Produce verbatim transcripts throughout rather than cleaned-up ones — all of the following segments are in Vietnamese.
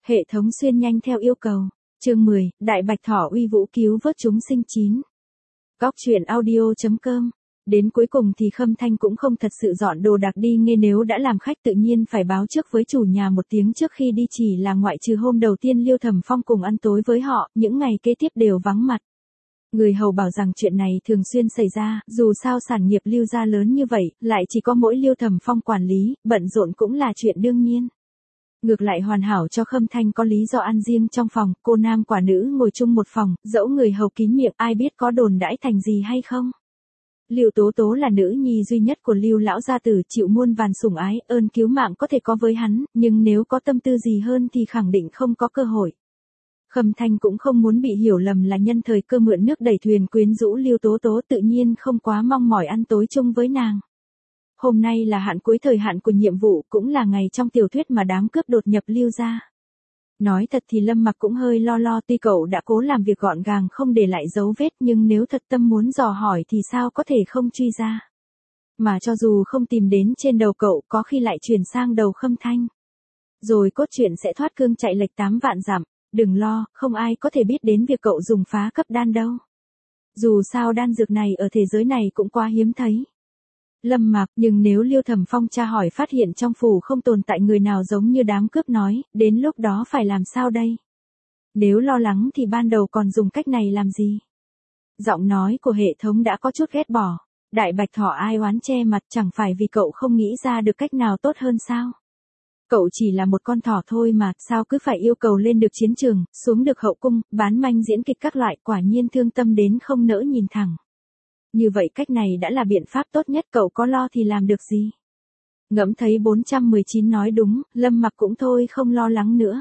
Hệ thống xuyên nhanh theo yêu cầu. Chương mười, Đại Bạch Thỏ uy vũ cứu vớt chúng sinh chín. Góc truyện audio chấm com. Đến cuối cùng thì Khâm Thanh cũng không thật sự dọn đồ đạc đi nghe, nếu đã làm khách tự nhiên phải báo trước với chủ nhà một tiếng trước khi đi, chỉ là ngoại trừ hôm đầu tiên Liêu Thẩm Phong cùng ăn tối với họ, những ngày kế tiếp đều vắng mặt. Người hầu bảo rằng chuyện này thường xuyên xảy ra, dù sao sản nghiệp Liêu gia lớn như vậy, lại chỉ có mỗi Liêu Thẩm Phong quản lý, bận rộn cũng là chuyện đương nhiên. Ngược lại hoàn hảo cho Khâm Thanh có lý do ăn riêng trong phòng, cô nam quả nữ ngồi chung một phòng, dẫu người hầu kín miệng, ai biết có đồn đãi thành gì hay không. Liêu Tố Tố là nữ nhi duy nhất của Liêu lão gia tử, chịu muôn vàn sủng ái, ơn cứu mạng có thể có với hắn, nhưng nếu có tâm tư gì hơn thì khẳng định không có cơ hội. Khâm Thanh cũng không muốn bị hiểu lầm là nhân thời cơ mượn nước đẩy thuyền quyến rũ Liêu Tố Tố, tự nhiên không quá mong mỏi ăn tối chung với nàng. Hôm nay là hạn cuối thời hạn của nhiệm vụ, cũng là ngày trong tiểu thuyết mà đám cướp đột nhập Liêu gia. Nói thật thì Lâm Mặc cũng hơi lo lo, tuy cậu đã cố làm việc gọn gàng không để lại dấu vết, nhưng nếu thật tâm muốn dò hỏi thì sao có thể không truy ra. Mà cho dù không tìm đến trên đầu cậu, có khi lại chuyển sang đầu Khâm Thanh. Rồi cốt truyện sẽ thoát cương chạy lệch tám vạn dặm. Đừng lo, không ai có thể biết đến việc cậu dùng phá cấp đan đâu. Dù sao đan dược này ở thế giới này cũng quá hiếm thấy. Lâm Mặc, nhưng nếu Liêu Thẩm Phong tra hỏi phát hiện trong phủ không tồn tại người nào giống như đám cướp nói, đến lúc đó phải làm sao đây? Nếu lo lắng thì ban đầu còn dùng cách này làm gì? Giọng nói của hệ thống đã có chút ghét bỏ. Đại Bạch Thỏ ai oán che mặt, chẳng phải vì cậu không nghĩ ra được cách nào tốt hơn sao? Cậu chỉ là một con thỏ thôi mà, sao cứ phải yêu cầu lên được chiến trường, xuống được hậu cung, bán manh diễn kịch các loại, quả nhiên thương tâm đến không nỡ nhìn thẳng. Như vậy cách này đã là biện pháp tốt nhất, cậu có lo thì làm được gì? Ngẫm thấy bốn trăm mười chín nói đúng, Lâm Mặc cũng thôi không lo lắng nữa.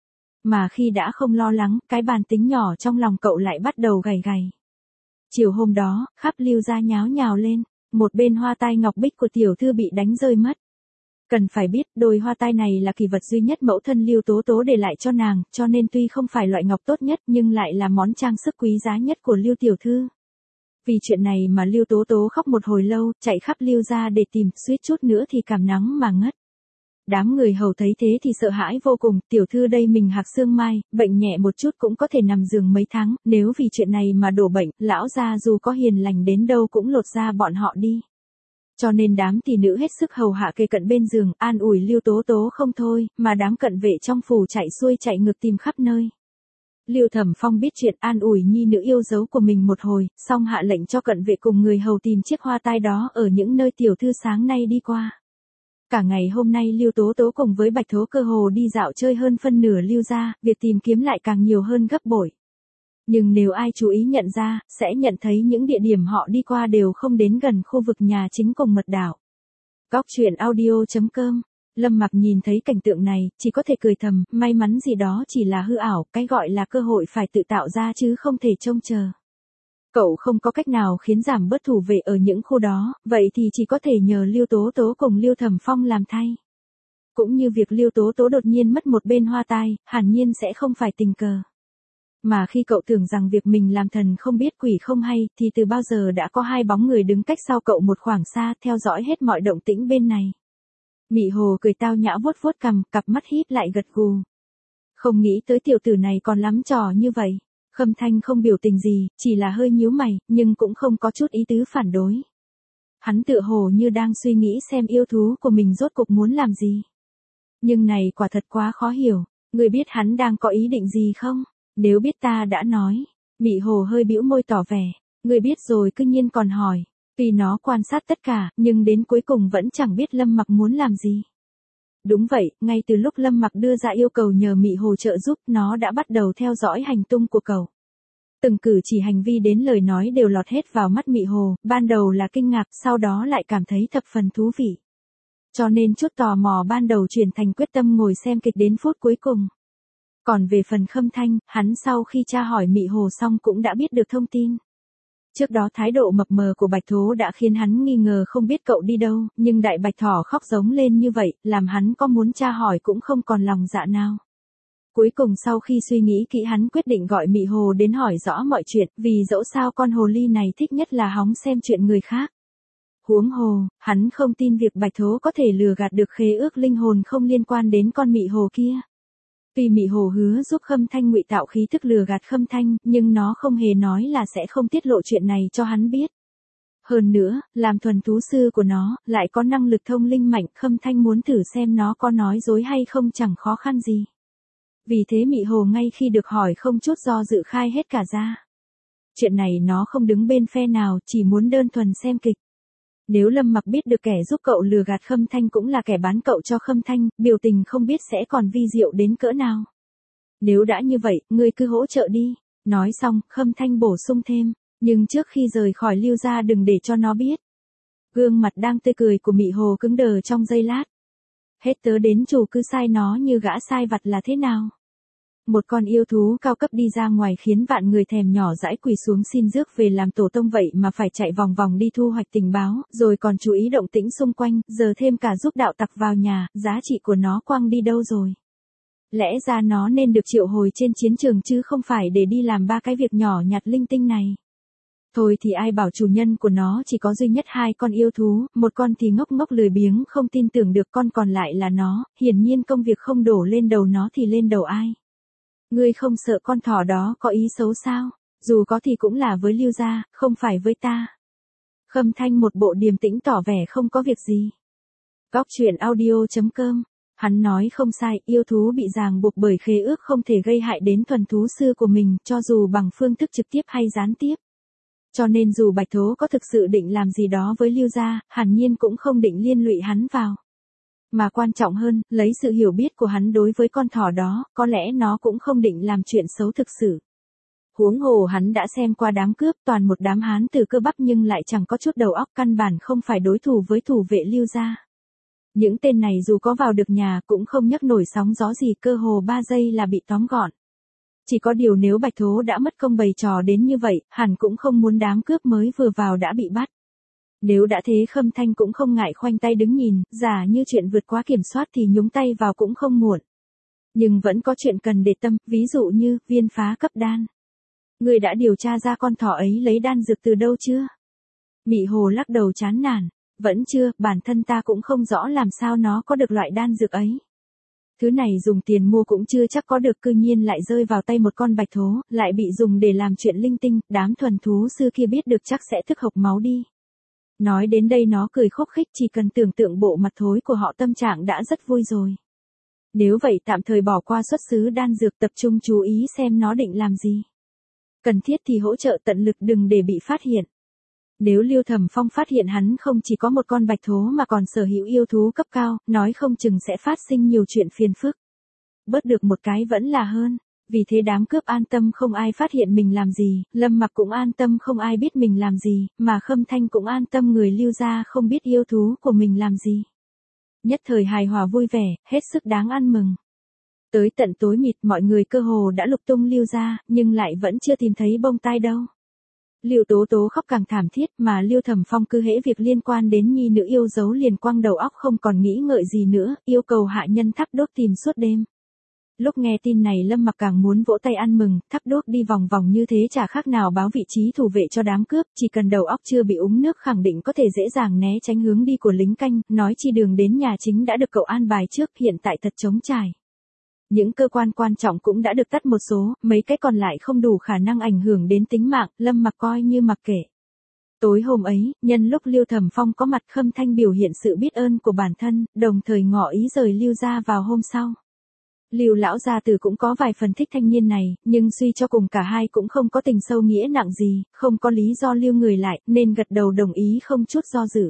Mà khi đã không lo lắng, cái bàn tính nhỏ trong lòng cậu lại bắt đầu gầy gầy. Chiều hôm đó, khắp Liêu gia nháo nhào lên, một bên hoa tai ngọc bích của tiểu thư bị đánh rơi mất. Cần phải biết, đôi hoa tai này là kỳ vật duy nhất mẫu thân Liêu Tố Tố để lại cho nàng, cho nên tuy không phải loại ngọc tốt nhất nhưng lại là món trang sức quý giá nhất của Liêu tiểu thư. Vì chuyện này mà Liêu Tố Tố khóc một hồi lâu, chạy khắp Liêu gia để tìm, suýt chút nữa thì cảm nắng mà ngất. Đám người hầu thấy thế thì sợ hãi vô cùng, tiểu thư đây mình hạc xương mai, bệnh nhẹ một chút cũng có thể nằm giường mấy tháng, nếu vì chuyện này mà đổ bệnh, lão gia dù có hiền lành đến đâu cũng lột da bọn họ đi. Cho nên đám tỷ nữ hết sức hầu hạ kề cận bên giường, an ủi Liêu Tố Tố không thôi, mà đám cận vệ trong phủ chạy xuôi chạy ngược tìm khắp nơi. Liêu Thẩm Phong biết chuyện, an ủi nhi nữ yêu dấu của mình một hồi, xong hạ lệnh cho cận vệ cùng người hầu tìm chiếc hoa tai đó ở những nơi tiểu thư sáng nay đi qua. Cả ngày hôm nay Liêu Tố Tố cùng với Bạch Thố cơ hồ đi dạo chơi hơn phân nửa Liêu gia, việc tìm kiếm lại càng nhiều hơn gấp bội. Nhưng nếu ai chú ý nhận ra, sẽ nhận thấy những địa điểm họ đi qua đều không đến gần khu vực nhà chính cùng mật đảo. Góc truyện audio chấm com. Lâm Mặc nhìn thấy cảnh tượng này, chỉ có thể cười thầm, may mắn gì đó chỉ là hư ảo, cái gọi là cơ hội phải tự tạo ra chứ không thể trông chờ. Cậu không có cách nào khiến giảm bớt thủ vệ ở những khu đó, vậy thì chỉ có thể nhờ Liêu Tố Tố cùng Liêu Thẩm Phong làm thay. Cũng như việc Liêu Tố Tố đột nhiên mất một bên hoa tai, hẳn nhiên sẽ không phải tình cờ. Mà khi cậu tưởng rằng việc mình làm thần không biết quỷ không hay, thì từ bao giờ đã có hai bóng người đứng cách sau cậu một khoảng xa, theo dõi hết mọi động tĩnh bên này. Mị Hồ cười tao nhã vuốt vuốt cằm, cặp mắt híp lại gật gù. Không nghĩ tới tiểu tử này còn lắm trò như vậy. Khâm Thanh không biểu tình gì, chỉ là hơi nhíu mày, nhưng cũng không có chút ý tứ phản đối. Hắn tựa hồ như đang suy nghĩ xem yêu thú của mình rốt cục muốn làm gì. Nhưng này quả thật quá khó hiểu, người biết hắn đang có ý định gì không? Nếu biết ta đã nói. Mị Hồ hơi bĩu môi tỏ vẻ, người biết rồi cứ nhiên còn hỏi. Vì nó quan sát tất cả, nhưng đến cuối cùng vẫn chẳng biết Lâm Mặc muốn làm gì. Đúng vậy, ngay từ lúc Lâm Mặc đưa ra yêu cầu nhờ Mị Hồ trợ giúp, nó đã bắt đầu theo dõi hành tung của cậu. Từng cử chỉ hành vi đến lời nói đều lọt hết vào mắt Mị Hồ, ban đầu là kinh ngạc, sau đó lại cảm thấy thập phần thú vị. Cho nên chút tò mò ban đầu chuyển thành quyết tâm ngồi xem kịch đến phút cuối cùng. Còn về phần Khâm Thanh, hắn sau khi tra hỏi Mị Hồ xong cũng đã biết được thông tin. Trước đó thái độ mập mờ của Bạch Thố đã khiến hắn nghi ngờ không biết cậu đi đâu, nhưng Đại Bạch Thỏ khóc giống lên như vậy, làm hắn có muốn tra hỏi cũng không còn lòng dạ nào. Cuối cùng sau khi suy nghĩ kỹ hắn quyết định gọi Mị Hồ đến hỏi rõ mọi chuyện, vì dẫu sao con hồ ly này thích nhất là hóng xem chuyện người khác. Huống hồ, hắn không tin việc Bạch Thố có thể lừa gạt được khế ước linh hồn không liên quan đến con Mị Hồ kia. Tuy Mị Hồ hứa giúp Khâm Thanh ngụy tạo khí thức lừa gạt Khâm Thanh, nhưng nó không hề nói là sẽ không tiết lộ chuyện này cho hắn biết. Hơn nữa, làm thuần thú sư của nó, lại có năng lực thông linh mạnh, Khâm Thanh muốn thử xem nó có nói dối hay không chẳng khó khăn gì. Vì thế Mị Hồ ngay khi được hỏi không chút do dự khai hết cả ra. Chuyện này nó không đứng bên phe nào, chỉ muốn đơn thuần xem kịch. Nếu Lâm Mặc biết được kẻ giúp cậu lừa gạt Khâm Thanh cũng là kẻ bán cậu cho Khâm Thanh, biểu tình không biết sẽ còn vi diệu đến cỡ nào. Nếu đã như vậy, ngươi cứ hỗ trợ đi. Nói xong, Khâm Thanh bổ sung thêm, nhưng trước khi rời khỏi Lưu gia đừng để cho nó biết. Gương mặt đang tươi cười của Mị Hồ cứng đờ trong giây lát. Hết tớ đến chủ cứ sai nó như gã sai vặt là thế nào? Một con yêu thú cao cấp đi ra ngoài khiến vạn người thèm nhỏ dãi quỳ xuống xin rước về làm tổ tông vậy mà phải chạy vòng vòng đi thu hoạch tình báo, rồi còn chú ý động tĩnh xung quanh, giờ thêm cả giúp đạo tặc vào nhà, giá trị của nó quăng đi đâu rồi? Lẽ ra nó nên được triệu hồi trên chiến trường chứ không phải để đi làm ba cái việc nhỏ nhặt linh tinh này. Thôi thì ai bảo chủ nhân của nó chỉ có duy nhất hai con yêu thú, một con thì ngốc ngốc lười biếng không tin tưởng được, con còn lại là nó, hiển nhiên công việc không đổ lên đầu nó thì lên đầu ai. Ngươi không sợ con thỏ đó có ý xấu sao? Dù có thì cũng là với Lưu gia, không phải với ta. Khâm Thanh một bộ điềm tĩnh tỏ vẻ không có việc gì. Góc truyện audio chấm com. Hắn nói không sai, yêu thú bị ràng buộc bởi khế ước không thể gây hại đến thuần thú sư của mình, cho dù bằng phương thức trực tiếp hay gián tiếp. Cho nên dù Bạch Thố có thực sự định làm gì đó với Lưu gia, hẳn nhiên cũng không định liên lụy hắn vào. Mà quan trọng hơn, lấy sự hiểu biết của hắn đối với con thỏ đó, có lẽ nó cũng không định làm chuyện xấu thực sự. Huống hồ hắn đã xem qua đám cướp, toàn một đám hán từ cơ bắp nhưng lại chẳng có chút đầu óc, căn bản không phải đối thủ với thủ vệ Lưu gia. Những tên này dù có vào được nhà cũng không nhấc nổi sóng gió gì, cơ hồ ba giây là bị tóm gọn. Chỉ có điều nếu Bạch Thố đã mất công bày trò đến như vậy, hẳn cũng không muốn đám cướp mới vừa vào đã bị bắt. Nếu đã thế Khâm Thanh cũng không ngại khoanh tay đứng nhìn, giả như chuyện vượt quá kiểm soát thì nhúng tay vào cũng không muộn. Nhưng vẫn có chuyện cần để tâm, ví dụ như, viên phá cấp đan. Người đã điều tra ra con thỏ ấy lấy đan dược từ đâu chưa? Mị Hồ lắc đầu chán nản, vẫn chưa, bản thân ta cũng không rõ làm sao nó có được loại đan dược ấy. Thứ này dùng tiền mua cũng chưa chắc có được, cư nhiên lại rơi vào tay một con Bạch Thố, lại bị dùng để làm chuyện linh tinh, đám thuần thú sư kia biết được chắc sẽ thức hộc máu đi. Nói đến đây nó cười khúc khích, chỉ cần tưởng tượng bộ mặt thối của họ tâm trạng đã rất vui rồi. Nếu vậy tạm thời bỏ qua xuất xứ đan dược, tập trung chú ý xem nó định làm gì. Cần thiết thì hỗ trợ tận lực đừng để bị phát hiện. Nếu Lưu Thẩm Phong phát hiện hắn không chỉ có một con Bạch Thố mà còn sở hữu yêu thú cấp cao, nói không chừng sẽ phát sinh nhiều chuyện phiền phức. Bớt được một cái vẫn là hơn. Vì thế đám cướp an tâm không ai phát hiện mình làm gì, Lâm Mặc cũng an tâm không ai biết mình làm gì, mà Khâm Thanh cũng an tâm người Lưu gia không biết yêu thú của mình làm gì. Nhất thời hài hòa vui vẻ, hết sức đáng ăn mừng. Tới tận tối mịt mọi người cơ hồ đã lục tung Lưu gia, nhưng lại vẫn chưa tìm thấy bông tai đâu. Lưu Tố Tố khóc càng thảm thiết, mà Lưu Thẩm Phong cứ hễ việc liên quan đến nhi nữ yêu dấu liền quăng đầu óc không còn nghĩ ngợi gì nữa, yêu cầu hạ nhân thắp đốt tìm suốt đêm. Lúc nghe tin này Lâm Mặc càng muốn vỗ tay ăn mừng, thắp đốt đi vòng vòng như thế chả khác nào báo vị trí thủ vệ cho đám cướp, chỉ cần đầu óc chưa bị úng nước khẳng định có thể dễ dàng né tránh hướng đi của lính canh, nói chi đường đến nhà chính đã được cậu an bài trước, hiện tại thật trống trải. Những cơ quan quan trọng cũng đã được tắt một số, mấy cái còn lại không đủ khả năng ảnh hưởng đến tính mạng, Lâm Mặc coi như mặc kệ. Tối hôm ấy, nhân lúc Lưu Thẩm Phong có mặt, Khâm Thanh biểu hiện sự biết ơn của bản thân, đồng thời ngỏ ý rời Lưu gia vào hôm sau. Lưu lão gia tử cũng có vài phần thích thanh niên này, nhưng suy cho cùng cả hai cũng không có tình sâu nghĩa nặng gì, không có lý do lưu người lại, nên gật đầu đồng ý không chút do dự.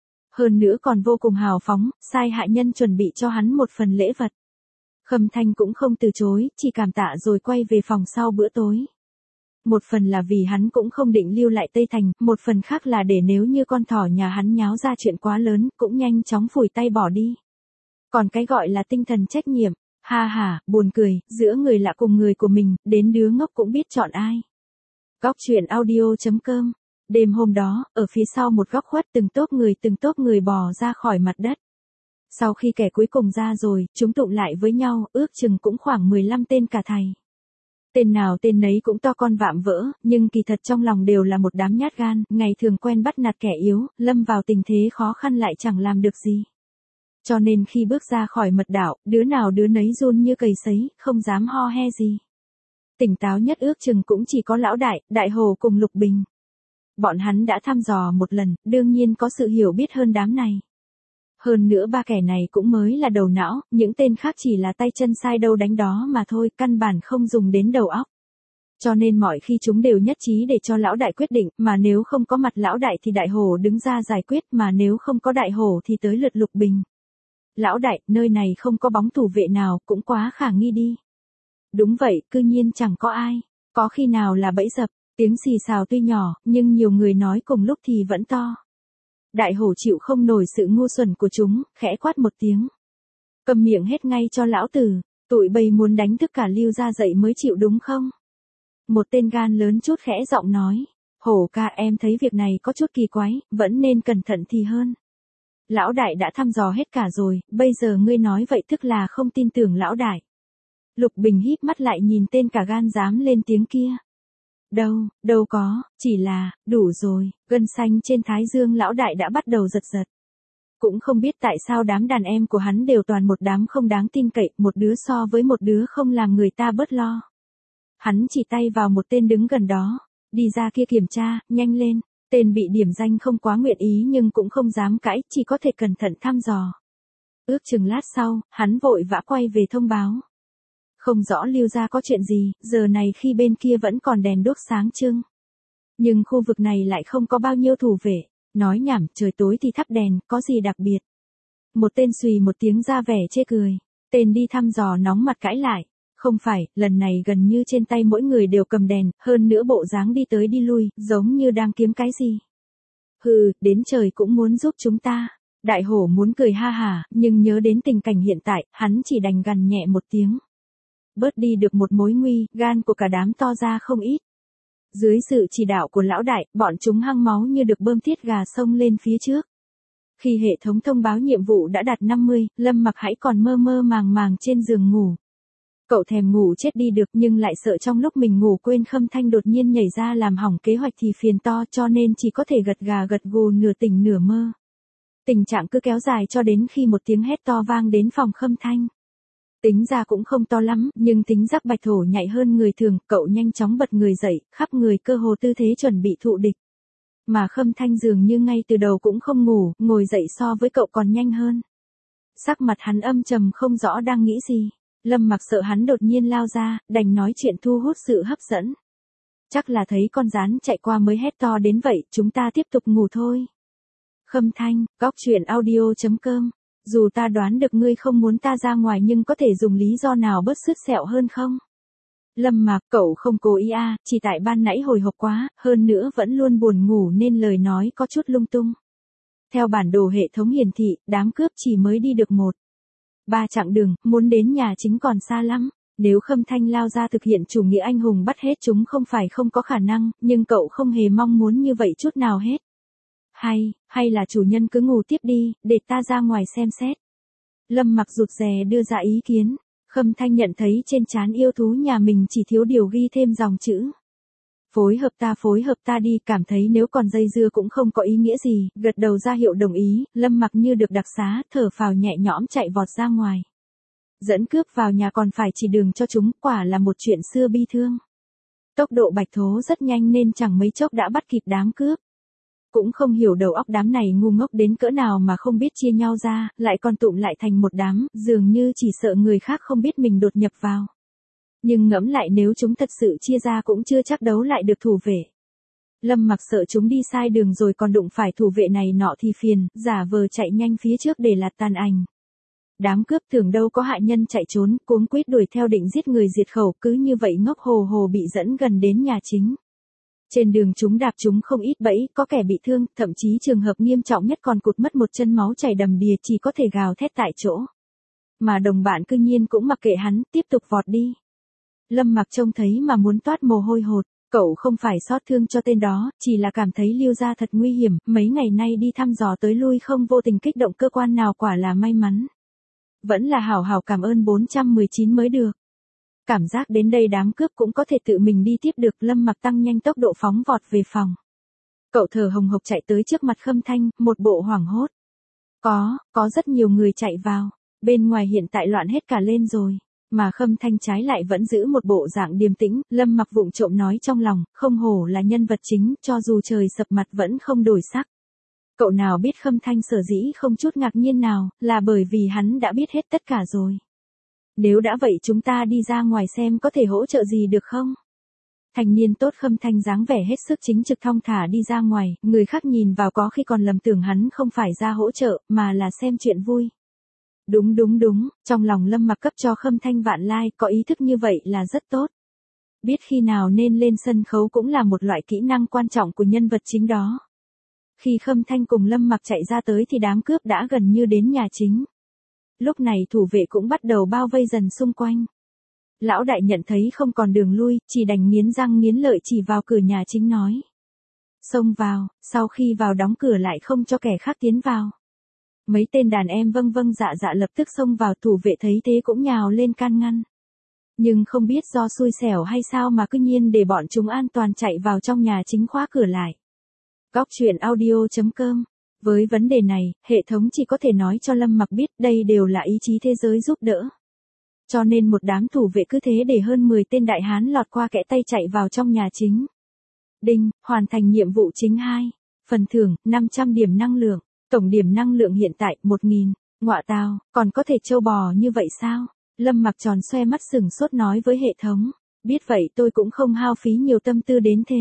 Hơn nữa còn vô cùng hào phóng, sai hạ nhân chuẩn bị cho hắn một phần lễ vật. Khâm Thanh cũng không từ chối, chỉ cảm tạ rồi quay về phòng sau bữa tối. Một phần là vì hắn cũng không định lưu lại Tây Thành, một phần khác là để nếu như con thỏ nhà hắn nháo ra chuyện quá lớn, cũng nhanh chóng phủi tay bỏ đi. Còn cái gọi là tinh thần trách nhiệm, ha ha, buồn cười, giữa người lạ cùng người của mình, đến đứa ngốc cũng biết chọn ai. Góc truyện audio chấm com. Đêm hôm đó, ở phía sau một góc khuất từng tốp người từng tốp người bò ra khỏi mặt đất. Sau khi kẻ cuối cùng ra rồi, chúng tụng lại với nhau, ước chừng cũng khoảng mười lăm tên cả thầy. Tên nào tên nấy cũng to con vạm vỡ, nhưng kỳ thật trong lòng đều là một đám nhát gan, ngày thường quen bắt nạt kẻ yếu, lâm vào tình thế khó khăn lại chẳng làm được gì. Cho nên khi bước ra khỏi mật đạo, đứa nào đứa nấy run như cầy sấy, không dám ho he gì. Tỉnh táo nhất ước chừng cũng chỉ có lão đại, đại hồ cùng Lục Bình. Bọn hắn đã thăm dò một lần, đương nhiên có sự hiểu biết hơn đám này. Hơn nữa ba kẻ này cũng mới là đầu não, những tên khác chỉ là tay chân sai đâu đánh đó mà thôi, căn bản không dùng đến đầu óc. Cho nên mọi khi chúng đều nhất trí để cho lão đại quyết định, mà nếu không có mặt lão đại thì đại hồ đứng ra giải quyết, mà nếu không có đại hồ thì tới lượt Lục Bình. Lão đại, nơi này không có bóng thủ vệ nào, cũng quá khả nghi đi. Đúng vậy, cư nhiên chẳng có ai. Có khi nào là bẫy dập, tiếng xì xào tuy nhỏ, nhưng nhiều người nói cùng lúc thì vẫn to. Đại hổ chịu không nổi sự ngu xuẩn của chúng, khẽ quát một tiếng. Cầm miệng hết ngay cho lão tử, tụi bầy muốn đánh tất cả Lưu ra dậy mới chịu đúng không? Một tên gan lớn chút khẽ giọng nói. Hổ ca, em thấy việc này có chút kỳ quái, vẫn nên cẩn thận thì hơn. Lão đại đã thăm dò hết cả rồi, bây giờ ngươi nói vậy tức là không tin tưởng lão đại. Lục Bình híp mắt lại nhìn tên cả gan dám lên tiếng kia. Đâu, đâu có, chỉ là, đủ rồi, gân xanh trên thái dương lão đại đã bắt đầu giật giật. Cũng không biết tại sao đám đàn em của hắn đều toàn một đám không đáng tin cậy, một đứa so với một đứa không làm người ta bớt lo. Hắn chỉ tay vào một tên đứng gần đó, đi ra kia kiểm tra, nhanh lên. Tên bị điểm danh không quá nguyện ý nhưng cũng không dám cãi, chỉ có thể cẩn thận thăm dò. Ước chừng lát sau, hắn vội vã quay về thông báo. Không rõ Lưu ra có chuyện gì, giờ này khi bên kia vẫn còn đèn đuốc sáng trưng. Nhưng khu vực này lại không có bao nhiêu thủ vệ, nói nhảm, trời tối thì thắp đèn, có gì đặc biệt. Một tên xùy một tiếng ra vẻ chê cười, tên đi thăm dò nóng mặt cãi lại. Không phải, lần này gần như trên tay mỗi người đều cầm đèn, hơn nữa bộ dáng đi tới đi lui, giống như đang kiếm cái gì. Hừ, đến trời cũng muốn giúp chúng ta. Đại hổ muốn cười ha hả, nhưng nhớ đến tình cảnh hiện tại, hắn chỉ đành gằn nhẹ một tiếng. Bớt đi được một mối nguy, gan của cả đám to ra không ít. Dưới sự chỉ đạo của lão đại, bọn chúng hăng máu như được bơm tiết gà xông lên phía trước. Khi hệ thống thông báo nhiệm vụ đã đạt năm mươi, Lâm Mặc hãy còn mơ mơ màng màng trên giường ngủ. Cậu thèm ngủ chết đi được nhưng lại sợ trong lúc mình ngủ quên Khâm Thanh đột nhiên nhảy ra làm hỏng kế hoạch thì phiền to, cho nên chỉ có thể gật gà gật gù nửa tỉnh nửa mơ. Tình trạng cứ kéo dài cho đến khi một tiếng hét to vang đến phòng Khâm Thanh. Tính ra cũng không to lắm, nhưng tính giác bạch thổ nhạy hơn người thường, cậu nhanh chóng bật người dậy, khắp người cơ hồ tư thế chuẩn bị thụ địch. Mà Khâm Thanh dường như ngay từ đầu cũng không ngủ, ngồi dậy so với cậu còn nhanh hơn. Sắc mặt hắn âm trầm không rõ đang nghĩ gì. Lâm Mặc sợ hắn đột nhiên lao ra, đành nói chuyện thu hút sự hấp dẫn. Chắc là thấy con rán chạy qua mới hét to đến vậy, chúng ta tiếp tục ngủ thôi. Khâm Thanh, góc truyện audio chấm com. Dù ta đoán được ngươi không muốn ta ra ngoài nhưng có thể dùng lý do nào bớt sứt sẹo hơn không? Lâm Mặc, cậu không cố ý à, chỉ tại ban nãy hồi hộp quá, hơn nữa vẫn luôn buồn ngủ nên lời nói có chút lung tung. Theo bản đồ hệ thống hiển thị, đám cướp chỉ mới đi được một. Ba chặng đường, muốn đến nhà chính còn xa lắm. Nếu Khâm Thanh lao ra thực hiện chủ nghĩa anh hùng bắt hết chúng không phải không có khả năng, nhưng cậu không hề mong muốn như vậy chút nào hết. Hay, hay là chủ nhân cứ ngủ tiếp đi, để ta ra ngoài xem xét. Lâm Mặc rụt rè đưa ra ý kiến. Khâm Thanh nhận thấy trên trán yêu thú nhà mình chỉ thiếu điều ghi thêm dòng chữ. Phối hợp ta phối hợp ta đi, cảm thấy nếu còn dây dưa cũng không có ý nghĩa gì, gật đầu ra hiệu đồng ý, Lâm Mặc như được đặc xá, thở phào nhẹ nhõm chạy vọt ra ngoài. Dẫn cướp vào nhà còn phải chỉ đường cho chúng, quả là một chuyện xưa bi thương. Tốc độ bạch thố rất nhanh nên chẳng mấy chốc đã bắt kịp đám cướp. Cũng không hiểu đầu óc đám này ngu ngốc đến cỡ nào mà không biết chia nhau ra, lại còn tụm lại thành một đám, dường như chỉ sợ người khác không biết mình đột nhập vào. Nhưng ngẫm lại nếu chúng thật sự chia ra cũng chưa chắc đấu lại được thủ vệ. Lâm Mặc sợ chúng đi sai đường rồi còn đụng phải thủ vệ này nọ thì phiền, giả vờ chạy nhanh phía trước để lạt tàn ảnh. Đám cướp tưởng đâu có hại nhân chạy trốn, cuống quýt đuổi theo định giết người diệt khẩu, cứ như vậy ngốc hồ hồ bị dẫn gần đến nhà chính. Trên đường chúng đạp chúng không ít bẫy, có kẻ bị thương, thậm chí trường hợp nghiêm trọng nhất còn cụt mất một chân máu chảy đầm đìa chỉ có thể gào thét tại chỗ. Mà đồng bạn cư nhiên cũng mặc kệ hắn, tiếp tục vọt đi. Lâm Mặc trông thấy mà muốn toát mồ hôi hột, cậu không phải xót thương cho tên đó, chỉ là cảm thấy Lưu gia thật nguy hiểm, mấy ngày nay đi thăm dò tới lui không vô tình kích động cơ quan nào quả là may mắn. Vẫn là hảo hảo cảm ơn bốn trăm mười chín mới được. Cảm giác đến đây đám cướp cũng có thể tự mình đi tiếp được, Lâm Mặc tăng nhanh tốc độ phóng vọt về phòng. Cậu thở hồng hộc chạy tới trước mặt Khâm Thanh, một bộ hoảng hốt. Có, có rất nhiều người chạy vào. Bên ngoài hiện tại loạn hết cả lên rồi. Mà Khâm Thanh trái lại vẫn giữ một bộ dạng điềm tĩnh, Lâm Mặc vụng trộm nói trong lòng, không hổ là nhân vật chính, cho dù trời sập mặt vẫn không đổi sắc. Cậu nào biết Khâm Thanh sở dĩ không chút ngạc nhiên nào, là bởi vì hắn đã biết hết tất cả rồi. Nếu đã vậy chúng ta đi ra ngoài xem có thể hỗ trợ gì được không? Thành niên tốt Khâm Thanh dáng vẻ hết sức chính trực thong thả đi ra ngoài, người khác nhìn vào có khi còn lầm tưởng hắn không phải ra hỗ trợ, mà là xem chuyện vui. Đúng đúng đúng, trong lòng Lâm Mặc cấp cho Khâm Thanh vạn like, có ý thức như vậy là rất tốt. Biết khi nào nên lên sân khấu cũng là một loại kỹ năng quan trọng của nhân vật chính đó. Khi Khâm Thanh cùng Lâm Mặc chạy ra tới thì đám cướp đã gần như đến nhà chính. Lúc này thủ vệ cũng bắt đầu bao vây dần xung quanh. Lão đại nhận thấy không còn đường lui, chỉ đành nghiến răng nghiến lợi chỉ vào cửa nhà chính nói. Xông vào, sau khi vào đóng cửa lại không cho kẻ khác tiến vào. Mấy tên đàn em vâng vâng dạ dạ lập tức xông vào, thủ vệ thấy thế cũng nhào lên can ngăn. Nhưng không biết do xui xẻo hay sao mà cứ nhiên để bọn chúng an toàn chạy vào trong nhà chính khóa cửa lại. Góc truyện audio chấm com. Với vấn đề này, hệ thống chỉ có thể nói cho Lâm Mặc biết đây đều là ý chí thế giới giúp đỡ. Cho nên một đám thủ vệ cứ thế để hơn mười tên đại hán lọt qua kẽ tay chạy vào trong nhà chính. Đinh, hoàn thành nhiệm vụ chính hai. Phần thưởng, năm trăm điểm năng lượng. Tổng điểm năng lượng hiện tại, một nghìn. Ngọa tào, còn có thể trâu bò như vậy sao? Lâm Mặc tròn xoe mắt sừng sốt nói với hệ thống. Biết vậy tôi cũng không hao phí nhiều tâm tư đến thế.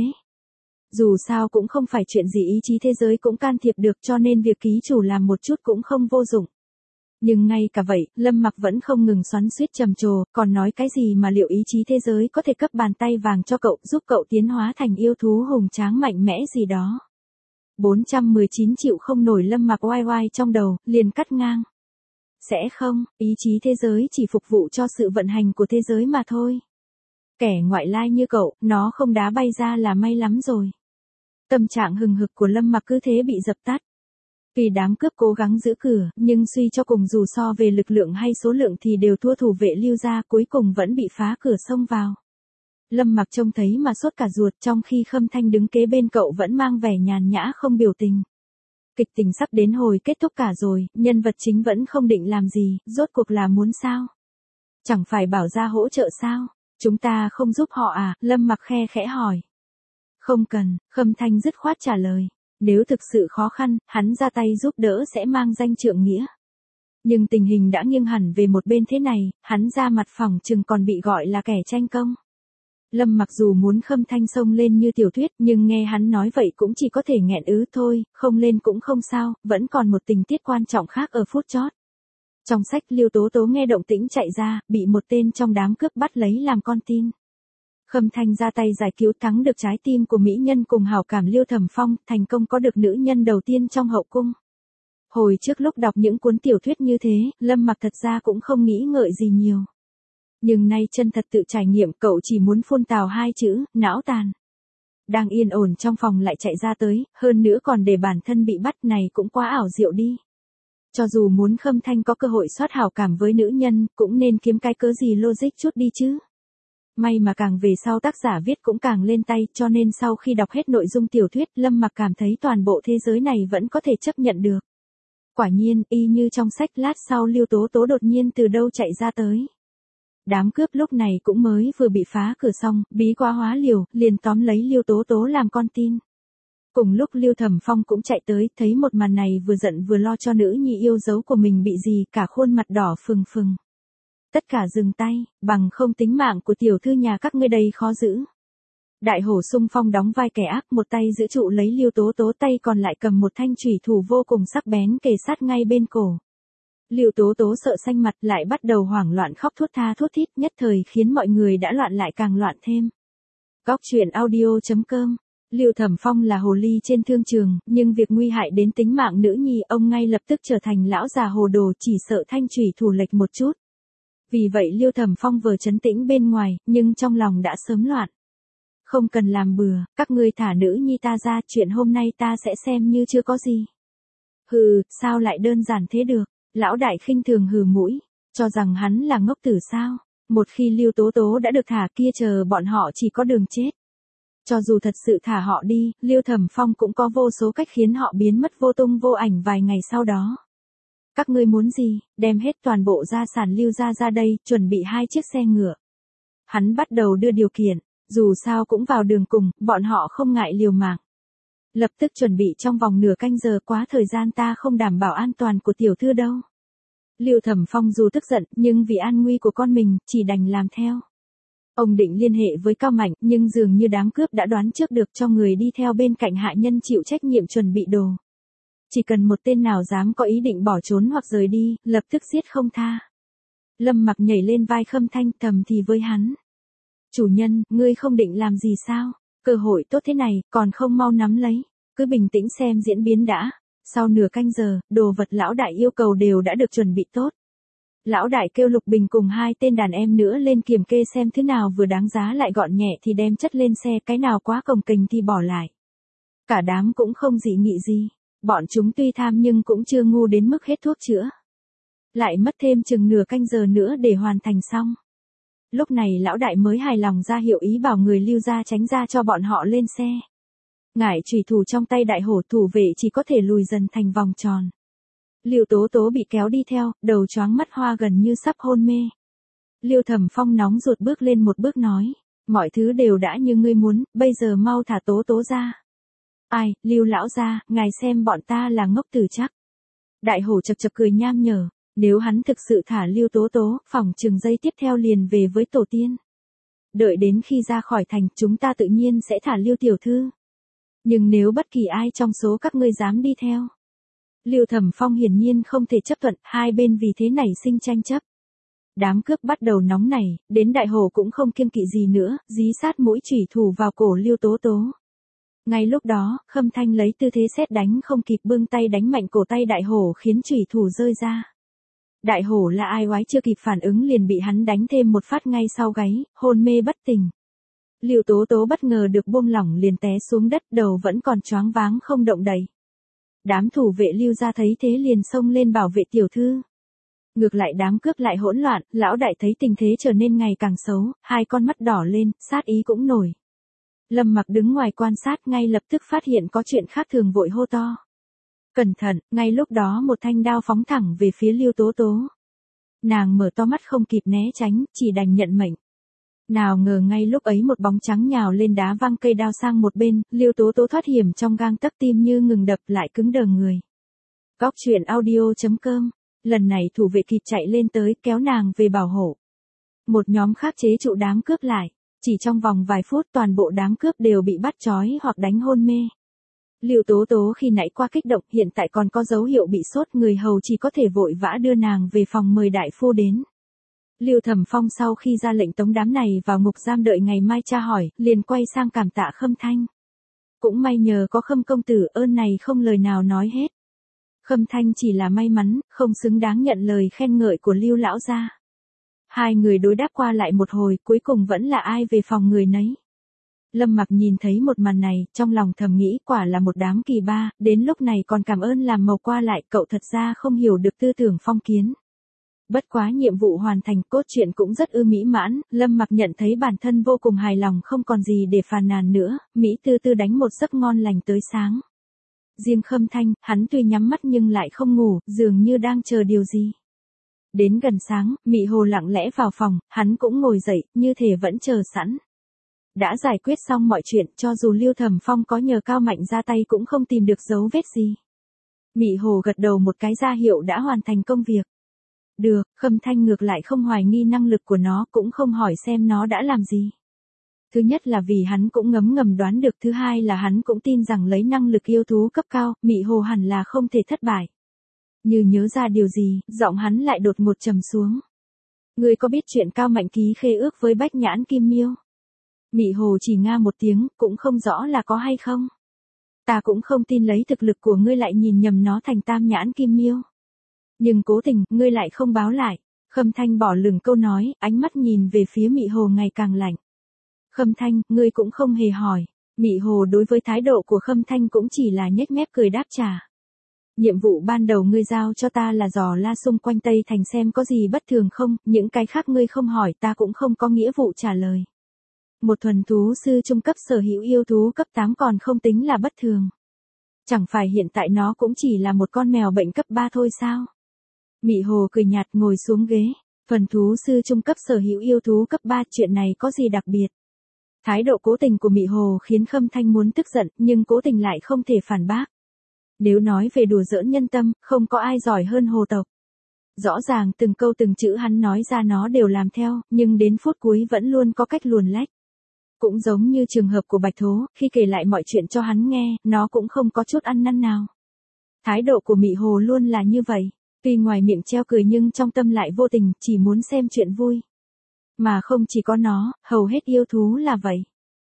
Dù sao cũng không phải chuyện gì ý chí thế giới cũng can thiệp được, cho nên việc ký chủ làm một chút cũng không vô dụng. Nhưng ngay cả vậy, Lâm Mặc vẫn không ngừng xoắn xuýt trầm trồ, còn nói cái gì mà liệu ý chí thế giới có thể cấp bàn tay vàng cho cậu, giúp cậu tiến hóa thành yêu thú hùng tráng mạnh mẽ gì đó. bốn trăm mười chín triệu không nổi. Lâm Mặc oai oai trong đầu, liền cắt ngang. Sẽ không, ý chí thế giới chỉ phục vụ cho sự vận hành của thế giới mà thôi. Kẻ ngoại lai như cậu, nó không đá bay ra là may lắm rồi. Tâm trạng hừng hực của Lâm Mặc cứ thế bị dập tắt. Vì đám cướp cố gắng giữ cửa, nhưng suy cho cùng dù so về lực lượng hay số lượng thì đều thua thủ vệ Lưu gia, cuối cùng vẫn bị phá cửa xông vào. Lâm Mặc trông thấy mà sốt cả ruột, trong khi Khâm Thanh đứng kế bên cậu vẫn mang vẻ nhàn nhã không biểu tình. Kịch tình sắp đến hồi kết thúc cả rồi, nhân vật chính vẫn không định làm gì, rốt cuộc là muốn sao? Chẳng phải bảo ra hỗ trợ sao? Chúng ta không giúp họ à? Lâm Mặc khe khẽ hỏi. Không cần, Khâm Thanh dứt khoát trả lời. Nếu thực sự khó khăn, hắn ra tay giúp đỡ sẽ mang danh trượng nghĩa. Nhưng tình hình đã nghiêng hẳn về một bên thế này, hắn ra mặt phỏng chừng còn bị gọi là kẻ tranh công. Lâm Mặc dù muốn Khâm Thanh xông lên như tiểu thuyết, nhưng nghe hắn nói vậy cũng chỉ có thể nghẹn ứ thôi, không lên cũng không sao, vẫn còn một tình tiết quan trọng khác ở phút chót. Trong sách Liêu Tố Tố nghe động tĩnh chạy ra, bị một tên trong đám cướp bắt lấy làm con tin. Khâm Thanh ra tay giải cứu, thắng được trái tim của mỹ nhân cùng hảo cảm Liêu Thẩm Phong, thành công có được nữ nhân đầu tiên trong hậu cung. Hồi trước lúc đọc những cuốn tiểu thuyết như thế, Lâm Mặc thật ra cũng không nghĩ ngợi gì nhiều. Nhưng nay chân thật tự trải nghiệm, cậu chỉ muốn phun tào hai chữ, não tàn. Đang yên ổn trong phòng lại chạy ra tới, hơn nữa còn để bản thân bị bắt, này cũng quá ảo diệu đi. Cho dù muốn Khâm Thanh có cơ hội soát hảo cảm với nữ nhân, cũng nên kiếm cái cớ gì logic chút đi chứ. May mà càng về sau tác giả viết cũng càng lên tay, cho nên sau khi đọc hết nội dung tiểu thuyết, Lâm Mặc cảm thấy toàn bộ thế giới này vẫn có thể chấp nhận được. Quả nhiên, y như trong sách, lát sau Liêu Tố Tố đột nhiên từ đâu chạy ra tới. Đám cướp lúc này cũng mới vừa bị phá cửa xong, bí quá hóa liều, liền tóm lấy Liêu Tố Tố làm con tin. Cùng lúc Liêu Thẩm Phong cũng chạy tới, thấy một màn này vừa giận vừa lo cho nữ nhi yêu dấu của mình bị gì, cả khuôn mặt đỏ phừng phừng. Tất cả dừng tay, bằng không tính mạng của tiểu thư nhà các ngươi đây khó giữ. Đại hổ xung phong đóng vai kẻ ác, một tay giữ trụ lấy Liêu Tố Tố, tay còn lại cầm một thanh chủy thủ vô cùng sắc bén kề sát ngay bên cổ. Liêu Tố Tố sợ xanh mặt, lại bắt đầu hoảng loạn khóc thút tha thút thít, nhất thời khiến mọi người đã loạn lại càng loạn thêm. Góc truyện audio chấm com. Liêu Thẩm Phong là hồ ly trên thương trường, nhưng việc nguy hại đến tính mạng nữ nhi, ông ngay lập tức trở thành lão già hồ đồ, chỉ sợ thanh chủy thủ lệch một chút. Vì vậy Liêu Thẩm Phong vừa trấn tĩnh bên ngoài, nhưng trong lòng đã sớm loạn. Không cần làm bừa, các ngươi thả nữ nhi ta ra, chuyện hôm nay ta sẽ xem như chưa có gì. Hừ, sao lại đơn giản thế được? Lão đại khinh thường hừ mũi, cho rằng hắn là ngốc tử sao? Một khi Liêu Tố Tố đã được thả kia, chờ bọn họ chỉ có đường chết. Cho dù thật sự thả họ đi, Liêu Thẩm Phong cũng có vô số cách khiến họ biến mất vô tung vô ảnh vài ngày sau đó. Các ngươi muốn gì, đem hết toàn bộ gia sản Lưu gia ra đây, chuẩn bị hai chiếc xe ngựa. Hắn bắt đầu đưa điều kiện, dù sao cũng vào đường cùng, bọn họ không ngại liều mạng. Lập tức chuẩn bị trong vòng nửa canh giờ, quá thời gian ta không đảm bảo an toàn của tiểu thư đâu. Lưu Thẩm Phong dù tức giận, nhưng vì an nguy của con mình, chỉ đành làm theo. Ông định liên hệ với Cao Mạnh, nhưng dường như đám cướp đã đoán trước được, cho người đi theo bên cạnh hạ nhân chịu trách nhiệm chuẩn bị đồ. Chỉ cần một tên nào dám có ý định bỏ trốn hoặc rời đi, lập tức giết không tha. Lâm Mặc nhảy lên vai Khâm Thanh, thầm thì với hắn. Chủ nhân, ngươi không định làm gì sao? Cơ hội tốt thế này, còn không mau nắm lấy. Cứ bình tĩnh xem diễn biến đã. Sau nửa canh giờ, đồ vật lão đại yêu cầu đều đã được chuẩn bị tốt. Lão đại kêu Lục Bình cùng hai tên đàn em nữa lên kiểm kê xem thứ nào vừa đáng giá lại gọn nhẹ thì đem chất lên xe, cái nào quá cồng kềnh thì bỏ lại. Cả đám cũng không dị nghị gì. Bọn chúng tuy tham nhưng cũng chưa ngu đến mức hết thuốc chữa. Lại mất thêm chừng nửa canh giờ nữa để hoàn thành xong. Lúc này lão đại mới hài lòng ra hiệu ý bảo người Lưu gia tránh ra cho bọn họ lên xe. Ngải chùy thủ trong tay đại hổ, thủ vệ chỉ có thể lùi dần thành vòng tròn. Lưu Tố Tố bị kéo đi theo, đầu choáng mắt hoa gần như sắp hôn mê. Lưu Thẩm Phong nóng ruột bước lên một bước nói, mọi thứ đều đã như ngươi muốn, bây giờ mau thả Tố Tố ra. Ai, Lưu lão gia, ngài xem bọn ta là ngốc tử chắc. Đại hổ chật chật cười nham nhở, nếu hắn thực sự thả Lưu Tố Tố, phỏng chừng giây tiếp theo liền về với tổ tiên. Đợi đến khi ra khỏi thành, chúng ta tự nhiên sẽ thả Lưu tiểu thư. Nhưng nếu bất kỳ ai trong số các ngươi dám đi theo. Lưu Thẩm Phong hiển nhiên không thể chấp thuận, hai bên vì thế nảy sinh tranh chấp. Đám cướp bắt đầu nóng nảy, đến đại hổ cũng không kiêng kỵ gì nữa, dí sát mũi chủy thủ vào cổ Lưu Tố Tố. Ngay lúc đó, Khâm Thanh lấy tư thế sét đánh không kịp bưng tay đánh mạnh cổ tay đại hổ khiến chủy thủ rơi ra. Đại hổ là ai oái chưa kịp phản ứng liền bị hắn đánh thêm một phát ngay sau gáy, hôn mê bất tỉnh. Lưu Tố Tố bất ngờ được buông lỏng liền té xuống đất, đầu vẫn còn choáng váng không động đậy. Đám thủ vệ Lưu gia thấy thế liền xông lên bảo vệ tiểu thư. Ngược lại đám cướp lại hỗn loạn, lão đại thấy tình thế trở nên ngày càng xấu, hai con mắt đỏ lên, sát ý cũng nổi. Lâm Mặc đứng ngoài quan sát ngay lập tức phát hiện có chuyện khác thường vội hô to. Cẩn thận, ngay lúc đó một thanh đao phóng thẳng về phía Lưu Tố Tố. Nàng mở to mắt không kịp né tránh, chỉ đành nhận mệnh. Nào ngờ ngay lúc ấy một bóng trắng nhào lên đá văng cây đao sang một bên, Lưu Tố Tố thoát hiểm trong gang tấc, tim như ngừng đập lại cứng đờ người. Góc truyện audio chấm com, lần này thủ vệ kịp chạy lên tới kéo nàng về bảo hộ. Một nhóm khác chế trụ đám cướp lại, chỉ trong vòng vài phút toàn bộ đám cướp đều bị bắt trói hoặc đánh hôn mê. Lưu Tố Tố khi nãy qua kích động hiện tại còn có dấu hiệu bị sốt, người hầu chỉ có thể vội vã đưa nàng về phòng mời đại phu đến. Lưu Thẩm Phong sau khi ra lệnh tống đám này vào ngục giam đợi ngày mai tra hỏi, liền quay sang cảm tạ Khâm Thanh. Cũng may nhờ có Khâm công tử, ơn này không lời nào nói hết. Khâm Thanh chỉ là may mắn, không xứng đáng nhận lời khen ngợi của Lưu lão gia. Hai người đối đáp qua lại một hồi, cuối cùng vẫn là ai về phòng người nấy. Lâm Mặc nhìn thấy một màn này, trong lòng thầm nghĩ quả là một đám kỳ ba, đến lúc này còn cảm ơn làm màu qua lại, cậu thật ra không hiểu được tư tưởng phong kiến. Bất quá nhiệm vụ hoàn thành, cốt truyện cũng rất ư mỹ mãn, Lâm Mặc nhận thấy bản thân vô cùng hài lòng, không còn gì để phàn nàn nữa, Mỹ tư tư đánh một giấc ngon lành tới sáng. Riêng Khâm Thanh, hắn tuy nhắm mắt nhưng lại không ngủ, dường như đang chờ điều gì. Đến gần sáng, Mị Hồ lặng lẽ vào phòng, hắn cũng ngồi dậy, như thể vẫn chờ sẵn. Đã giải quyết xong mọi chuyện, cho dù Lưu Thẩm Phong có nhờ Cao Mạnh ra tay cũng không tìm được dấu vết gì. Mị Hồ gật đầu một cái ra hiệu đã hoàn thành công việc. Được, Khâm Thanh ngược lại không hoài nghi năng lực của nó, cũng không hỏi xem nó đã làm gì. Thứ nhất là vì hắn cũng ngấm ngầm đoán được, thứ hai là hắn cũng tin rằng lấy năng lực yêu thú cấp cao, Mị Hồ hẳn là không thể thất bại. Như nhớ ra điều gì, giọng hắn lại đột ngột trầm xuống. Ngươi có biết chuyện Cao Mạnh ký khế ước với Bách Nhãn Kim Miêu? Mị Hồ chỉ nga một tiếng, cũng không rõ là có hay không. Ta cũng không tin lấy thực lực của ngươi lại nhìn nhầm nó thành Tam Nhãn Kim Miêu. Nhưng cố tình, ngươi lại không báo lại. Khâm Thanh bỏ lửng câu nói, ánh mắt nhìn về phía Mị Hồ ngày càng lạnh. Khâm Thanh, ngươi cũng không hề hỏi. Mị Hồ đối với thái độ của Khâm Thanh cũng chỉ là nhếch mép cười đáp trả. Nhiệm vụ ban đầu ngươi giao cho ta là dò la xung quanh Tây Thành xem có gì bất thường không, những cái khác ngươi không hỏi ta cũng không có nghĩa vụ trả lời. Một thuần thú sư trung cấp sở hữu yêu thú cấp tám còn không tính là bất thường. Chẳng phải hiện tại nó cũng chỉ là một con mèo bệnh cấp ba thôi sao? Mị Hồ cười nhạt ngồi xuống ghế. Thuần thú sư trung cấp sở hữu yêu thú cấp ba, chuyện này có gì đặc biệt? Thái độ cố tình của Mị Hồ khiến Khâm Thanh muốn tức giận, nhưng cố tình lại không thể phản bác. Nếu nói về đùa giỡn nhân tâm, không có ai giỏi hơn Hồ tộc. Rõ ràng từng câu từng chữ hắn nói ra nó đều làm theo, nhưng đến phút cuối vẫn luôn có cách luồn lách. Cũng giống như trường hợp của Bạch Thố, khi kể lại mọi chuyện cho hắn nghe, nó cũng không có chút ăn năn nào. Thái độ của Mị Hồ luôn là như vậy, tuy ngoài miệng treo cười nhưng trong tâm lại vô tình, chỉ muốn xem chuyện vui. Mà không chỉ có nó, hầu hết yêu thú là vậy.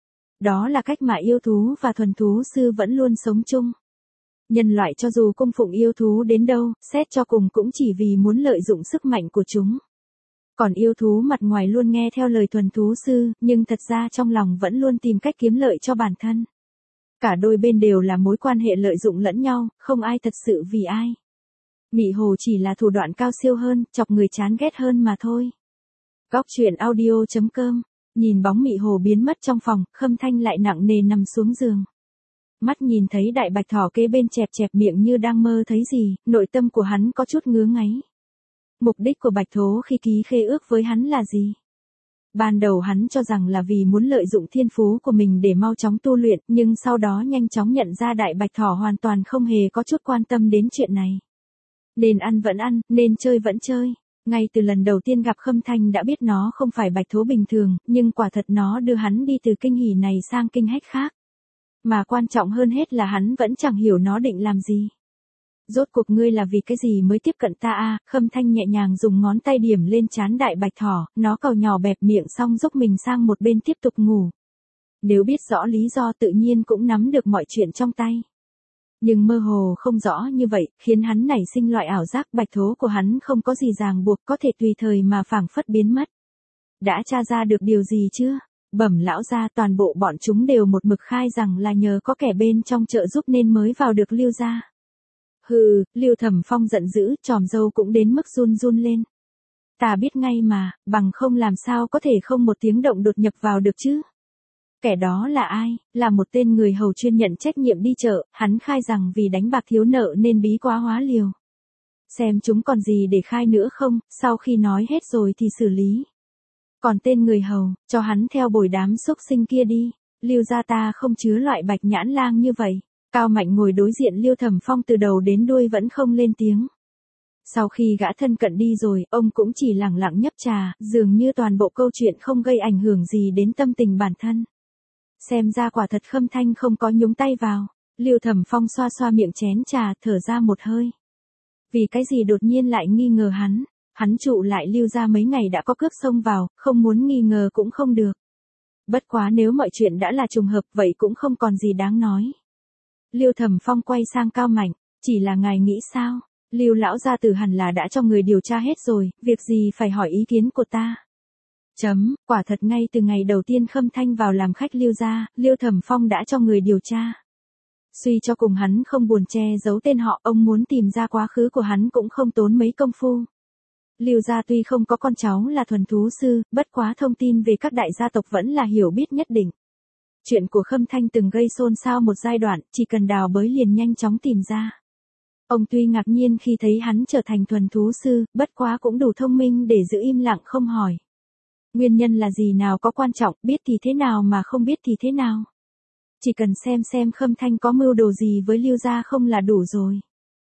Đó là cách mà yêu thú và thuần thú sư vẫn luôn sống chung. Nhân loại cho dù cung phụng yêu thú đến đâu, xét cho cùng cũng chỉ vì muốn lợi dụng sức mạnh của chúng. Còn yêu thú mặt ngoài luôn nghe theo lời thuần thú sư, nhưng thật ra trong lòng vẫn luôn tìm cách kiếm lợi cho bản thân. Cả đôi bên đều là mối quan hệ lợi dụng lẫn nhau, không ai thật sự vì ai. Mị Hồ chỉ là thủ đoạn cao siêu hơn, chọc người chán ghét hơn mà thôi. Góc truyện audio chấm com. Nhìn bóng Mị Hồ biến mất trong phòng, Khâm Thanh lại nặng nề nằm xuống giường. Mắt nhìn thấy đại bạch thỏ kế bên chẹp chẹp miệng như đang mơ thấy gì, nội tâm của hắn có chút ngứa ngáy. Mục đích của Bạch Thố khi ký khế ước với hắn là gì? Ban đầu hắn cho rằng là vì muốn lợi dụng thiên phú của mình để mau chóng tu luyện, nhưng sau đó nhanh chóng nhận ra đại bạch thỏ hoàn toàn không hề có chút quan tâm đến chuyện này. Nên ăn vẫn ăn, nên chơi vẫn chơi. Ngay từ lần đầu tiên gặp Khâm Thanh đã biết nó không phải Bạch Thố bình thường, nhưng quả thật nó đưa hắn đi từ kinh hỉ này sang kinh hách khác. Mà quan trọng hơn hết là hắn vẫn chẳng hiểu nó định làm gì. Rốt cuộc ngươi là vì cái gì mới tiếp cận ta a? Khâm Thanh nhẹ nhàng dùng ngón tay điểm lên trán đại bạch thỏ, nó cào nhỏ bẹp miệng xong dốc mình sang một bên tiếp tục ngủ. Nếu biết rõ lý do tự nhiên cũng nắm được mọi chuyện trong tay. Nhưng mơ hồ không rõ như vậy, khiến hắn nảy sinh loại ảo giác Bạch Thố của hắn không có gì ràng buộc, có thể tùy thời mà phảng phất biến mất. Đã tra ra được điều gì chưa? Bẩm lão gia, toàn bộ bọn chúng đều một mực khai rằng là nhờ có kẻ bên trong trợ giúp nên mới vào được Lưu gia. Hừ, Lưu Thẩm Phong giận dữ, tròm râu cũng đến mức run run lên. Ta biết ngay mà, bằng không làm sao có thể không một tiếng động đột nhập vào được chứ. Kẻ đó là ai? Là một tên người hầu chuyên nhận trách nhiệm đi chợ, hắn khai rằng vì đánh bạc thiếu nợ nên bí quá hóa liều. Xem chúng còn gì để khai nữa không, sau khi nói hết rồi thì xử lý. Còn tên người hầu, cho hắn theo bồi đám xúc sinh kia đi, Lưu gia ta không chứa loại bạch nhãn lang như vậy. Cao Mạnh ngồi đối diện Lưu Thẩm Phong từ đầu đến đuôi vẫn không lên tiếng. Sau khi gã thân cận đi rồi, ông cũng chỉ lẳng lặng nhấp trà, dường như toàn bộ câu chuyện không gây ảnh hưởng gì đến tâm tình bản thân. Xem ra quả thật Khâm Thanh không có nhúng tay vào. Lưu Thẩm Phong xoa xoa miệng chén trà, thở ra một hơi. Vì cái gì đột nhiên lại nghi ngờ hắn? Hắn trụ lại Lưu gia mấy ngày đã có cướp xông vào, không muốn nghi ngờ cũng không được. Bất quá nếu mọi chuyện đã là trùng hợp vậy cũng không còn gì đáng nói. Lưu Thẩm Phong quay sang Cao Mạnh, chỉ là ngài nghĩ sao? Lưu lão gia tử hẳn là đã cho người điều tra hết rồi, việc gì phải hỏi ý kiến của ta? Chấm, quả thật ngay từ ngày đầu tiên Khâm Thanh vào làm khách Lưu gia, Lưu Thẩm Phong đã cho người điều tra. Suy cho cùng hắn không buồn che giấu tên họ, ông muốn tìm ra quá khứ của hắn cũng không tốn mấy công phu. Lưu gia tuy không có con cháu là thuần thú sư, bất quá thông tin về các đại gia tộc vẫn là hiểu biết nhất định. Chuyện của Khâm Thanh từng gây xôn xao một giai đoạn, chỉ cần đào bới liền nhanh chóng tìm ra. Ông tuy ngạc nhiên khi thấy hắn trở thành thuần thú sư, bất quá cũng đủ thông minh để giữ im lặng không hỏi. Nguyên nhân là gì nào có quan trọng, biết thì thế nào mà không biết thì thế nào. Chỉ cần xem xem Khâm Thanh có mưu đồ gì với Lưu gia không là đủ rồi.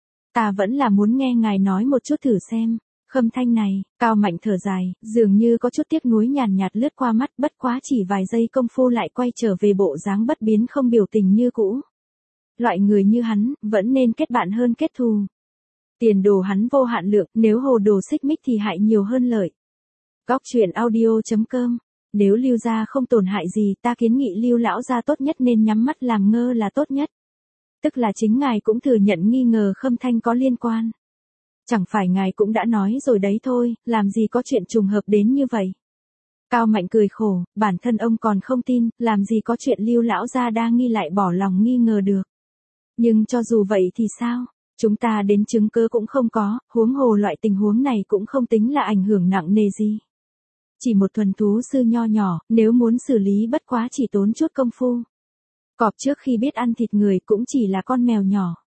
Ta vẫn là muốn nghe ngài nói một chút thử xem. Khâm Thanh này, Cao Mạnh thở dài, dường như có chút tiếc nuối nhàn nhạt lướt qua mắt, bất quá chỉ vài giây công phu lại quay trở về bộ dáng bất biến không biểu tình như cũ. Loại người như hắn, vẫn nên kết bạn hơn kết thù. Tiền đồ hắn vô hạn lượng, nếu hồ đồ xích mích thì hại nhiều hơn lợi. Góc truyện audio chấm com. Nếu Lưu gia không tổn hại gì, ta kiến nghị Lưu lão gia tốt nhất nên nhắm mắt làm ngơ là tốt nhất. Tức là chính ngài cũng thừa nhận nghi ngờ Khâm Thanh có liên quan. Chẳng phải ngài cũng đã nói rồi đấy thôi, làm gì có chuyện trùng hợp đến như vậy. Cao Mạnh cười khổ, bản thân ông còn không tin, làm gì có chuyện Lưu lão gia đa nghi lại bỏ lòng nghi ngờ được. Nhưng cho dù vậy thì sao, chúng ta đến chứng cứ cũng không có, huống hồ loại tình huống này cũng không tính là ảnh hưởng nặng nề gì. Chỉ một thuần thú sư nho nhỏ, nếu muốn xử lý bất quá chỉ tốn chút công phu. Cọp trước khi biết ăn thịt người cũng chỉ là con mèo nhỏ.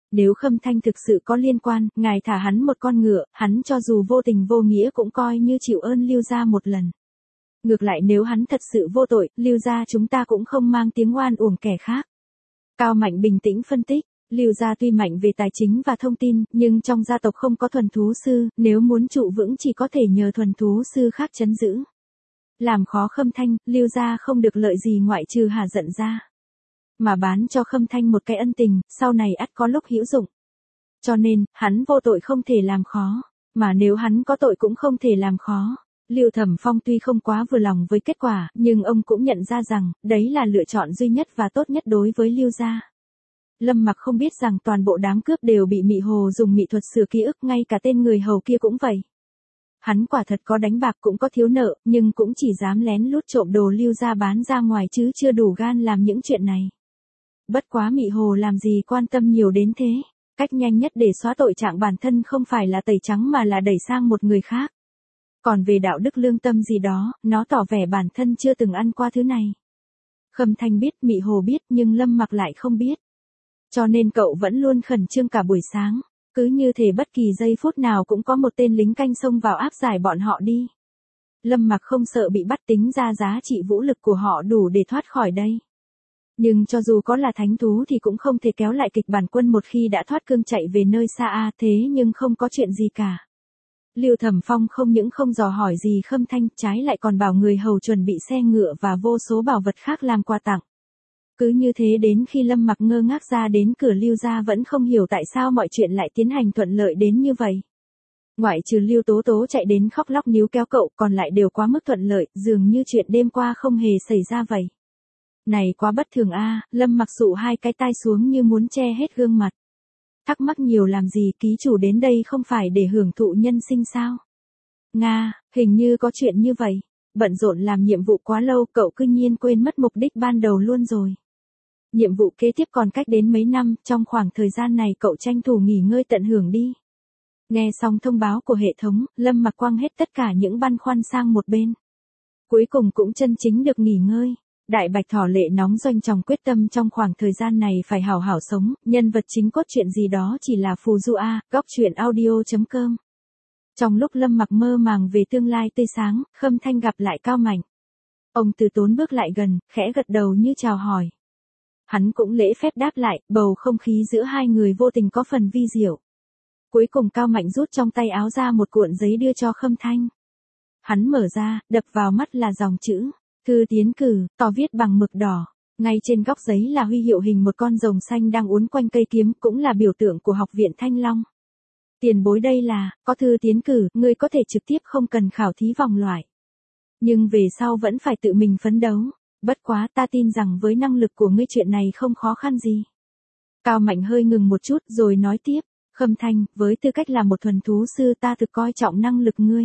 Nếu Khâm Thanh thực sự có liên quan, ngài thả hắn một con ngựa, hắn cho dù vô tình vô nghĩa cũng coi như chịu ơn Lưu gia một lần. Ngược lại nếu hắn thật sự vô tội, Lưu gia chúng ta cũng không mang tiếng oan uổng kẻ khác. Cao Mạnh bình tĩnh phân tích, Lưu gia tuy mạnh về tài chính và thông tin, nhưng trong gia tộc không có thuần thú sư, nếu muốn trụ vững chỉ có thể nhờ thuần thú sư khác trấn giữ. Làm khó Khâm Thanh, Lưu gia không được lợi gì ngoại trừ hả giận ra. Mà bán cho Khâm Thanh một cái ân tình, sau này ắt có lúc hữu dụng. Cho nên, hắn vô tội không thể làm khó, mà nếu hắn có tội cũng không thể làm khó. Lưu Thẩm Phong tuy không quá vừa lòng với kết quả, nhưng ông cũng nhận ra rằng, đấy là lựa chọn duy nhất và tốt nhất đối với Lưu gia. Lâm Mặc không biết rằng toàn bộ đám cướp đều bị Mị Hồ dùng mị thuật sửa ký ức, ngay cả tên người hầu kia cũng vậy. Hắn quả thật có đánh bạc cũng có thiếu nợ, nhưng cũng chỉ dám lén lút trộm đồ Lưu gia bán ra ngoài chứ chưa đủ gan làm những chuyện này. Bất quá Mị Hồ làm gì quan tâm nhiều đến thế, cách nhanh nhất để xóa tội trạng bản thân không phải là tẩy trắng mà là đẩy sang một người khác. Còn về đạo đức lương tâm gì đó, nó tỏ vẻ bản thân chưa từng ăn qua thứ này. Khâm Thanh biết, Mị Hồ biết, nhưng Lâm Mặc lại không biết. Cho nên cậu vẫn luôn khẩn trương cả buổi sáng, cứ như thể bất kỳ giây phút nào cũng có một tên lính canh xông vào áp giải bọn họ đi. Lâm Mặc không sợ bị bắt, tính ra giá trị vũ lực của họ đủ để thoát khỏi đây. Nhưng cho dù có là thánh thú thì cũng không thể kéo lại kịch bản quân một khi đã thoát cương chạy về nơi xa a, thế nhưng không có chuyện gì cả. Lưu Thẩm Phong không những không dò hỏi gì Khâm Thanh, trái lại còn bảo người hầu chuẩn bị xe ngựa và vô số bảo vật khác làm quà tặng. Cứ như thế đến khi Lâm Mặc ngơ ngác ra đến cửa Lưu gia vẫn không hiểu tại sao mọi chuyện lại tiến hành thuận lợi đến như vậy. Ngoại trừ Lưu Tố Tố chạy đến khóc lóc níu kéo cậu, còn lại đều quá mức thuận lợi, dường như chuyện đêm qua không hề xảy ra vậy. Này quá bất thường a, Lâm Mặc sụ hai cái tai xuống như muốn che hết gương mặt. Thắc mắc nhiều làm gì, ký chủ đến đây không phải để hưởng thụ nhân sinh sao? Nga, hình như có chuyện như vậy. Bận rộn làm nhiệm vụ quá lâu, cậu cư nhiên quên mất mục đích ban đầu luôn rồi. Nhiệm vụ kế tiếp còn cách đến mấy năm, trong khoảng thời gian này cậu tranh thủ nghỉ ngơi tận hưởng đi. Nghe xong thông báo của hệ thống, Lâm Mặc quăng hết tất cả những băn khoăn sang một bên. Cuối cùng cũng chân chính được nghỉ ngơi. Đại Bạch Thỏ Lệ nóng doanh trọng quyết tâm trong khoảng thời gian này phải hảo hảo sống, nhân vật chính cốt truyện gì đó chỉ là phù du a, góc truyện audio chấm com. Trong lúc Lâm Mặc mơ màng về tương lai tươi sáng, Khâm Thanh gặp lại Cao Mạnh. Ông từ tốn bước lại gần, khẽ gật đầu như chào hỏi. Hắn cũng lễ phép đáp lại, bầu không khí giữa hai người vô tình có phần vi diệu. Cuối cùng Cao Mạnh rút trong tay áo ra một cuộn giấy đưa cho Khâm Thanh. Hắn mở ra, đập vào mắt là dòng chữ thư tiến cử, to viết bằng mực đỏ. Ngay trên góc giấy là huy hiệu hình một con rồng xanh đang uốn quanh cây kiếm, cũng là biểu tượng của học viện Thanh Long. Tiền bối đây là, có thư tiến cử, ngươi có thể trực tiếp không cần khảo thí vòng loại. Nhưng về sau vẫn phải tự mình phấn đấu. Bất quá ta tin rằng với năng lực của ngươi chuyện này không khó khăn gì. Cao Mạnh hơi ngừng một chút rồi nói tiếp, Khâm Thanh, với tư cách là một thuần thú sư ta thực coi trọng năng lực ngươi.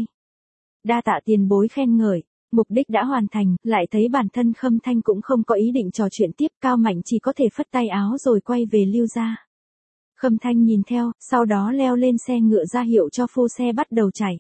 Đa tạ tiền bối khen ngợi. Mục đích đã hoàn thành, lại thấy bản thân Khâm Thanh cũng không có ý định trò chuyện tiếp, Cao Mạnh chỉ có thể phất tay áo rồi quay về Lưu gia. Khâm Thanh nhìn theo, sau đó leo lên xe ngựa ra hiệu cho phu xe bắt đầu chạy.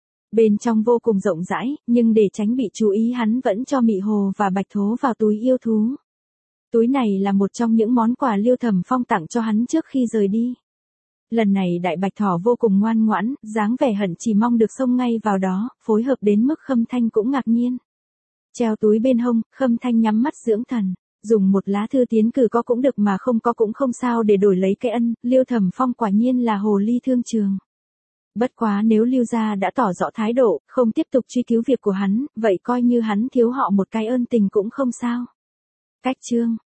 Bên trong vô cùng rộng rãi, nhưng để tránh bị chú ý hắn vẫn cho Mị Hồ và Bạch Thố vào túi yêu thú. Túi này là một trong những món quà Lưu Thẩm Phong tặng cho hắn trước khi rời đi. Lần này Đại Bạch Thỏ vô cùng ngoan ngoãn, dáng vẻ hận chỉ mong được xông ngay vào đó, phối hợp đến mức Khâm Thanh cũng ngạc nhiên. Treo túi bên hông, Khâm Thanh nhắm mắt dưỡng thần, dùng một lá thư tiến cử có cũng được mà không có cũng không sao để đổi lấy cái ân, Lưu Thẩm Phong quả nhiên là hồ ly thương trường. Bất quá nếu Lưu gia đã tỏ rõ thái độ, không tiếp tục truy cứu việc của hắn, vậy coi như hắn thiếu họ một cái ơn tình cũng không sao. Cách chương